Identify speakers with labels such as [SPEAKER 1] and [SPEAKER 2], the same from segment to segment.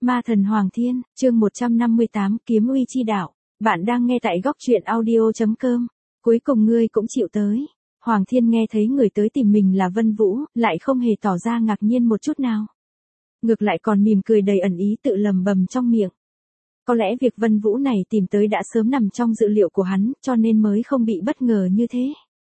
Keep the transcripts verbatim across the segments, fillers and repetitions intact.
[SPEAKER 1] Ma thần Hoàng Thiên, chương một trăm năm mươi tám, kiếm uy chi đạo. Bạn đang nghe tại góc truyện audio.com. Cuối cùng ngươi cũng chịu tới. Hoàng Thiên nghe thấy người tới tìm mình là Vân Vũ, lại không hề tỏ ra ngạc nhiên một chút nào. Ngược lại còn mỉm cười đầy ẩn ý tự lầm bầm trong miệng. Có lẽ việc Vân Vũ này tìm tới đã sớm nằm trong dự liệu của hắn, cho nên mới không bị bất ngờ như thế.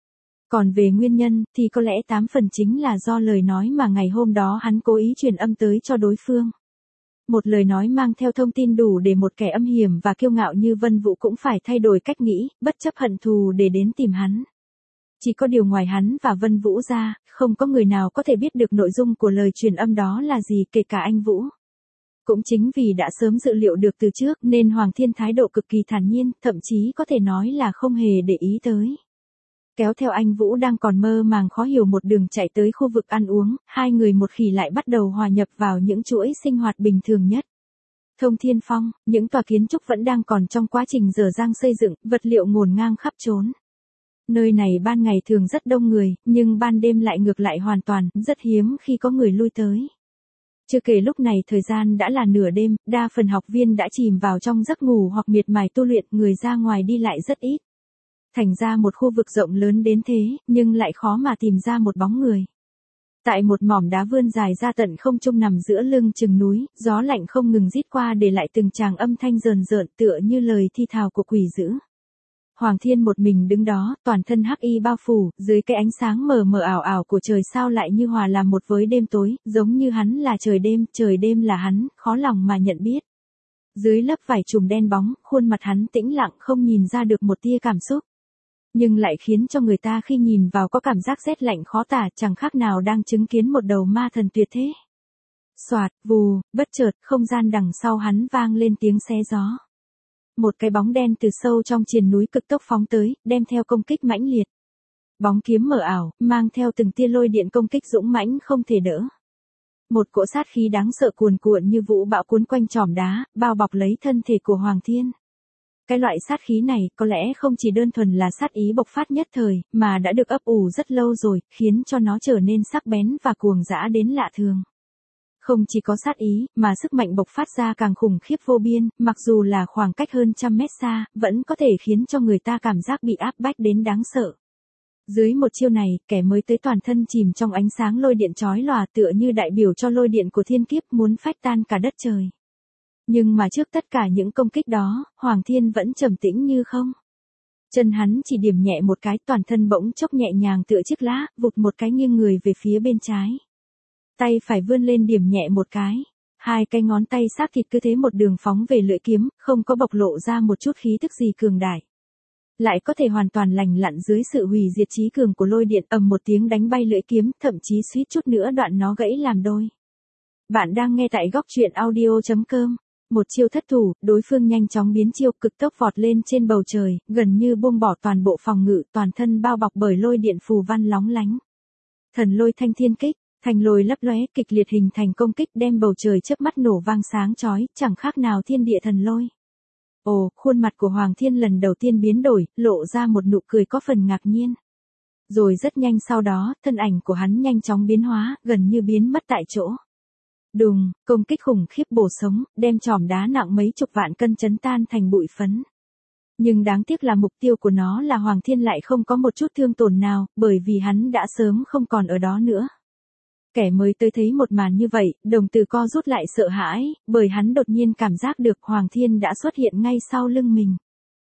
[SPEAKER 1] Còn về nguyên nhân, thì có lẽ tám phần chính là do lời nói mà ngày hôm đó hắn cố ý truyền âm tới cho đối phương. Một lời nói mang theo thông tin đủ để một kẻ âm hiểm và kiêu ngạo như Vân Vũ cũng phải thay đổi cách nghĩ, bất chấp hận thù để đến tìm hắn. Chỉ có điều ngoài hắn và Vân Vũ ra, không có người nào có thể biết được nội dung của lời truyền âm đó là gì, kể cả anh Vũ. Cũng chính vì đã sớm dự liệu được từ trước nên Hoàng Thiên thái độ cực kỳ thản nhiên, thậm chí có thể nói là không hề để ý tới. Kéo theo anh Vũ đang còn mơ màng khó hiểu một đường chạy tới khu vực ăn uống, hai người một khỉ lại bắt đầu hòa nhập vào những chuỗi sinh hoạt bình thường nhất. Thông Thiên Phong, những tòa kiến trúc vẫn đang còn trong quá trình dở dang xây dựng, vật liệu ngổn ngang khắp trốn. Nơi này ban ngày thường rất đông người, nhưng ban đêm lại ngược lại hoàn toàn, rất hiếm khi có người lui tới. Chưa kể lúc này thời gian đã là nửa đêm, đa phần học viên đã chìm vào trong giấc ngủ hoặc miệt mài tu luyện, người ra ngoài đi lại rất ít. Thành ra một khu vực rộng lớn đến thế, nhưng lại khó mà tìm ra một bóng người. Tại một mỏm đá vươn dài ra tận không trung nằm giữa lưng chừng núi, gió lạnh không ngừng rít qua để lại từng tràng âm thanh rờn rợn tựa như lời thi thào của quỷ dữ. Hoàng Thiên một mình đứng đó, toàn thân hắc y bao phủ, dưới cái ánh sáng mờ mờ ảo ảo của trời sao lại như hòa làm một với đêm tối, giống như hắn là trời đêm, trời đêm là hắn, khó lòng mà nhận biết. Dưới lớp vải trùm đen bóng, khuôn mặt hắn tĩnh lặng không nhìn ra được một tia cảm xúc. Nhưng lại khiến cho người ta khi nhìn vào có cảm giác rét lạnh khó tả, chẳng khác nào đang chứng kiến một đầu ma thần tuyệt thế. Soạt, vù, bất chợt, không gian đằng sau hắn vang lên tiếng xé gió. Một cái bóng đen từ sâu trong triền núi cực tốc phóng tới, đem theo công kích mãnh liệt. Bóng kiếm mờ ảo, mang theo từng tia lôi điện công kích dũng mãnh không thể đỡ. Một cỗ sát khí đáng sợ cuồn cuộn như vũ bão cuốn quanh chòm đá, bao bọc lấy thân thể của Hoàng Thiên. Cái loại sát khí này có lẽ không chỉ đơn thuần là sát ý bộc phát nhất thời, mà đã được ấp ủ rất lâu rồi, khiến cho nó trở nên sắc bén và cuồng dã đến lạ thường. Không chỉ có sát ý, mà sức mạnh bộc phát ra càng khủng khiếp vô biên, mặc dù là khoảng cách hơn trăm mét xa, vẫn có thể khiến cho người ta cảm giác bị áp bách đến đáng sợ. Dưới một chiêu này, kẻ mới tới toàn thân chìm trong ánh sáng lôi điện chói lòa tựa như đại biểu cho lôi điện của thiên kiếp muốn phách tan cả đất trời. Nhưng mà trước tất cả những công kích đó, Hoàng Thiên vẫn trầm tĩnh như không. Chân hắn chỉ điểm nhẹ một cái, toàn thân bỗng chốc nhẹ nhàng tựa chiếc lá, vụt một cái nghiêng người về phía bên trái. Tay phải vươn lên điểm nhẹ một cái. Hai cái ngón tay xác thịt cứ thế một đường phóng về lưỡi kiếm, không có bộc lộ ra một chút khí tức gì cường đại. Lại có thể hoàn toàn lành lặn dưới sự hủy diệt chí cường của lôi điện, ầm một tiếng đánh bay lưỡi kiếm, thậm chí suýt chút nữa đoạn nó gãy làm đôi. Bạn đang nghe tại góc truyện audio.com. Một chiêu thất thủ, đối phương nhanh chóng biến chiêu, cực tốc vọt lên trên bầu trời, gần như buông bỏ toàn bộ phòng ngự, toàn thân bao bọc bởi lôi điện phù văn lóng lánh. Thần lôi thanh thiên kích, thành lôi lấp lóe, kịch liệt hình thành công kích đem bầu trời chớp mắt nổ vang sáng chói, chẳng khác nào thiên địa thần lôi. Ồ, khuôn mặt của Hoàng Thiên lần đầu tiên biến đổi, lộ ra một nụ cười có phần ngạc nhiên. Rồi rất nhanh sau đó, thân ảnh của hắn nhanh chóng biến hóa, gần như biến mất tại chỗ. Đùng, công kích khủng khiếp bổ sống, đem chòm đá nặng mấy chục vạn cân chấn tan thành bụi phấn. Nhưng đáng tiếc là mục tiêu của nó là Hoàng Thiên lại không có một chút thương tổn nào, bởi vì hắn đã sớm không còn ở đó nữa. Kẻ mới tới thấy một màn như vậy, đồng tử co rút lại sợ hãi, bởi hắn đột nhiên cảm giác được Hoàng Thiên đã xuất hiện ngay sau lưng mình.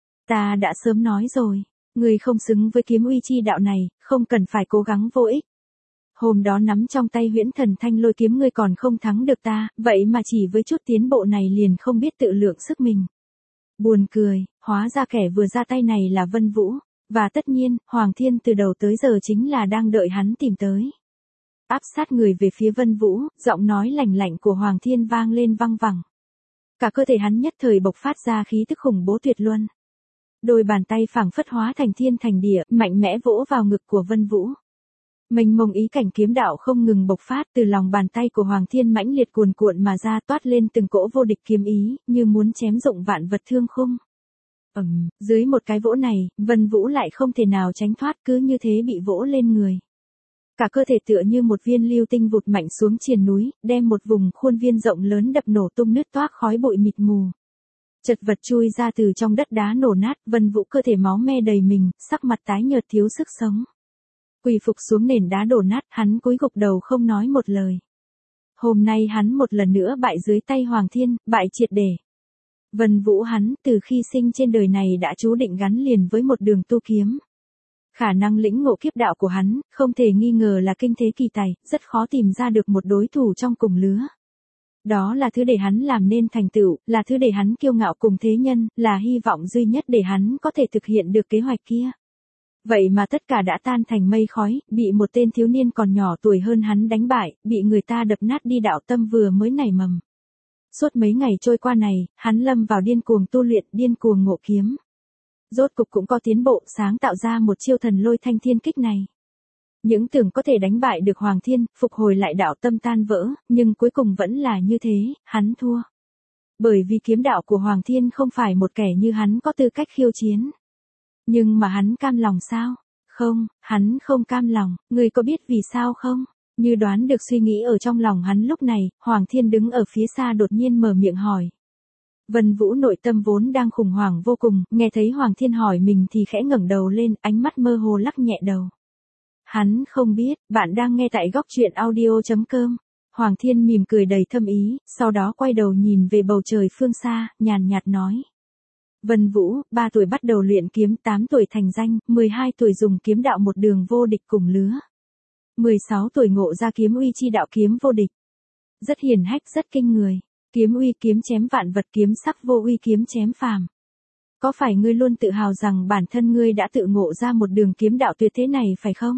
[SPEAKER 1] Ta đã sớm nói rồi, người không xứng với kiếm uy chi đạo này, không cần phải cố gắng vô ích. Hôm đó nắm trong tay huyễn thần thanh lôi kiếm ngươi còn không thắng được ta, vậy mà chỉ với chút tiến bộ này liền không biết tự lượng sức mình. Buồn cười, hóa ra kẻ vừa ra tay này là Vân Vũ, và tất nhiên, Hoàng Thiên từ đầu tới giờ chính là đang đợi hắn tìm tới. Áp sát người về phía Vân Vũ, giọng nói lạnh lạnh của Hoàng Thiên vang lên văng vẳng. Cả cơ thể hắn nhất thời bộc phát ra khí tức khủng bố tuyệt luân. Đôi bàn tay phảng phất hóa thành thiên thành địa, mạnh mẽ vỗ vào ngực của Vân Vũ. Mênh mông ý cảnh kiếm đạo không ngừng bộc phát, từ lòng bàn tay của Hoàng Thiên mãnh liệt cuồn cuộn mà ra, toát lên từng cỗ vô địch kiếm ý, như muốn chém rụng vạn vật thương khung. Ầm, dưới một cái vỗ này, Vân Vũ lại không thể nào tránh thoát, cứ như thế bị vỗ lên người. Cả cơ thể tựa như một viên lưu tinh vụt mạnh xuống triền núi, đem một vùng khuôn viên rộng lớn đập nổ tung nứt toác khói bụi mịt mù. Chật vật chui ra từ trong đất đá nổ nát, Vân Vũ cơ thể máu me đầy mình, sắc mặt tái nhợt thiếu sức sống. Quỳ phục xuống nền đá đổ nát, hắn cúi gục đầu không nói một lời. Hôm nay hắn một lần nữa bại dưới tay Hoàng Thiên, bại triệt để. Vân Vũ hắn từ khi sinh trên đời này đã chú định gắn liền với một đường tu kiếm. Khả năng lĩnh ngộ kiếp đạo của hắn, không thể nghi ngờ là kinh thế kỳ tài, rất khó tìm ra được một đối thủ trong cùng lứa. Đó là thứ để hắn làm nên thành tựu, là thứ để hắn kiêu ngạo cùng thế nhân, là hy vọng duy nhất để hắn có thể thực hiện được kế hoạch kia. Vậy mà tất cả đã tan thành mây khói, bị một tên thiếu niên còn nhỏ tuổi hơn hắn đánh bại, bị người ta đập nát đi đạo tâm vừa mới nảy mầm. Suốt mấy ngày trôi qua này, hắn lâm vào điên cuồng tu luyện, điên cuồng ngộ kiếm. Rốt cục cũng có tiến bộ, sáng tạo ra một chiêu thần lôi thanh thiên kích này. Những tưởng có thể đánh bại được Hoàng Thiên, phục hồi lại đạo tâm tan vỡ, nhưng cuối cùng vẫn là như thế, hắn thua. Bởi vì kiếm đạo của Hoàng Thiên không phải một kẻ như hắn có tư cách khiêu chiến. Nhưng mà hắn cam lòng sao? Không, hắn không cam lòng, người có biết vì sao không? Như đoán được suy nghĩ ở trong lòng hắn lúc này, Hoàng Thiên đứng ở phía xa đột nhiên mở miệng hỏi. Vân Vũ nội tâm vốn đang khủng hoảng vô cùng, nghe thấy Hoàng Thiên hỏi mình thì khẽ ngẩng đầu lên, ánh mắt mơ hồ lắc nhẹ đầu. Hắn không biết, bạn đang nghe tại góc truyện audio chấm com. Hoàng Thiên mỉm cười đầy thâm ý, sau đó quay đầu nhìn về bầu trời phương xa, nhàn nhạt nói. Vân Vũ, ba tuổi bắt đầu luyện kiếm, tám tuổi thành danh, mười hai tuổi dùng kiếm đạo một đường vô địch cùng lứa. mười sáu tuổi ngộ ra kiếm uy chi đạo kiếm vô địch. Rất hiển hách, rất kinh người. Kiếm uy kiếm chém vạn vật, kiếm sắc vô uy kiếm chém phàm. Có phải ngươi luôn tự hào rằng bản thân ngươi đã tự ngộ ra một đường kiếm đạo tuyệt thế này phải không?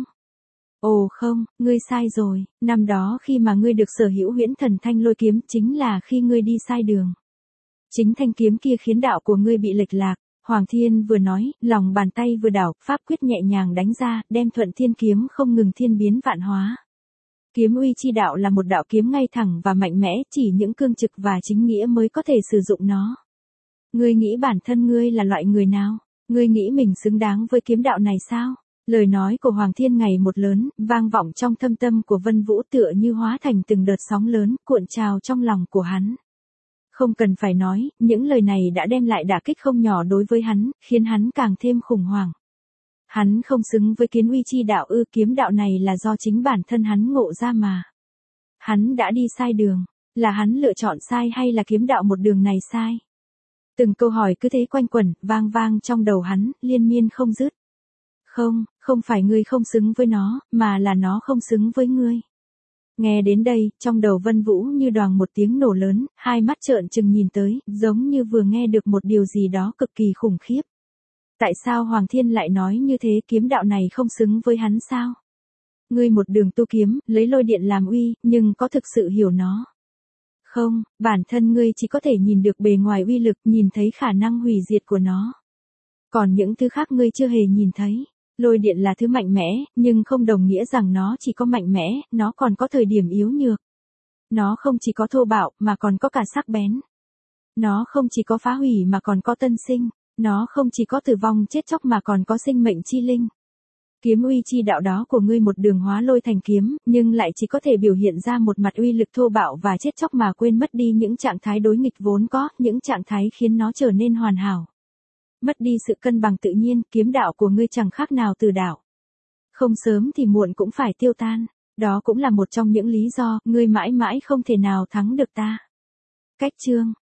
[SPEAKER 1] Ồ không, ngươi sai rồi, năm đó khi mà ngươi được sở hữu huyễn thần thanh lôi kiếm chính là khi ngươi đi sai đường. Chính thanh kiếm kia khiến đạo của ngươi bị lệch lạc. Hoàng Thiên vừa nói, lòng bàn tay vừa đảo, pháp quyết nhẹ nhàng đánh ra, đem thuận thiên kiếm không ngừng thiên biến vạn hóa. Kiếm uy chi đạo là một đạo kiếm ngay thẳng và mạnh mẽ, chỉ những cương trực và chính nghĩa mới có thể sử dụng nó. Ngươi nghĩ bản thân ngươi là loại người nào? Ngươi nghĩ mình xứng đáng với kiếm đạo này sao? Lời nói của Hoàng Thiên ngày một lớn, vang vọng trong thâm tâm của Vân Vũ tựa như hóa thành từng đợt sóng lớn, cuộn trào trong lòng của hắn. Không cần phải nói, những lời này đã đem lại đả kích không nhỏ đối với hắn, khiến hắn càng thêm khủng hoảng. Hắn không xứng với kiếm uy chi đạo ư, kiếm đạo này là do chính bản thân hắn ngộ ra mà. Hắn đã đi sai đường, là hắn lựa chọn sai hay là kiếm đạo một đường này sai? Từng câu hỏi cứ thế quanh quẩn, vang vang trong đầu hắn, liên miên không dứt. Không, không phải ngươi không xứng với nó, mà là nó không xứng với ngươi. Nghe đến đây, trong đầu Vân Vũ như đoàng một tiếng nổ lớn, hai mắt trợn trừng nhìn tới, giống như vừa nghe được một điều gì đó cực kỳ khủng khiếp. Tại sao Hoàng Thiên lại nói như thế, kiếm đạo này không xứng với hắn sao? Ngươi một đường tu kiếm, lấy lôi điện làm uy, nhưng có thực sự hiểu nó? Không, bản thân ngươi chỉ có thể nhìn được bề ngoài uy lực, nhìn thấy khả năng hủy diệt của nó. Còn những thứ khác ngươi chưa hề nhìn thấy. Lôi điện là thứ mạnh mẽ, nhưng không đồng nghĩa rằng nó chỉ có mạnh mẽ, nó còn có thời điểm yếu nhược. Nó không chỉ có thô bạo, mà còn có cả sắc bén. Nó không chỉ có phá hủy mà còn có tân sinh. Nó không chỉ có tử vong chết chóc mà còn có sinh mệnh chi linh. Kiếm uy chi đạo đó của ngươi một đường hóa lôi thành kiếm, nhưng lại chỉ có thể biểu hiện ra một mặt uy lực thô bạo và chết chóc mà quên mất đi những trạng thái đối nghịch vốn có, những trạng thái khiến nó trở nên hoàn hảo. Mất đi sự cân bằng tự nhiên, kiếm đạo của ngươi chẳng khác nào từ đạo. Không sớm thì muộn cũng phải tiêu tan. Đó cũng là một trong những lý do, ngươi mãi mãi không thể nào thắng được ta. Cách chương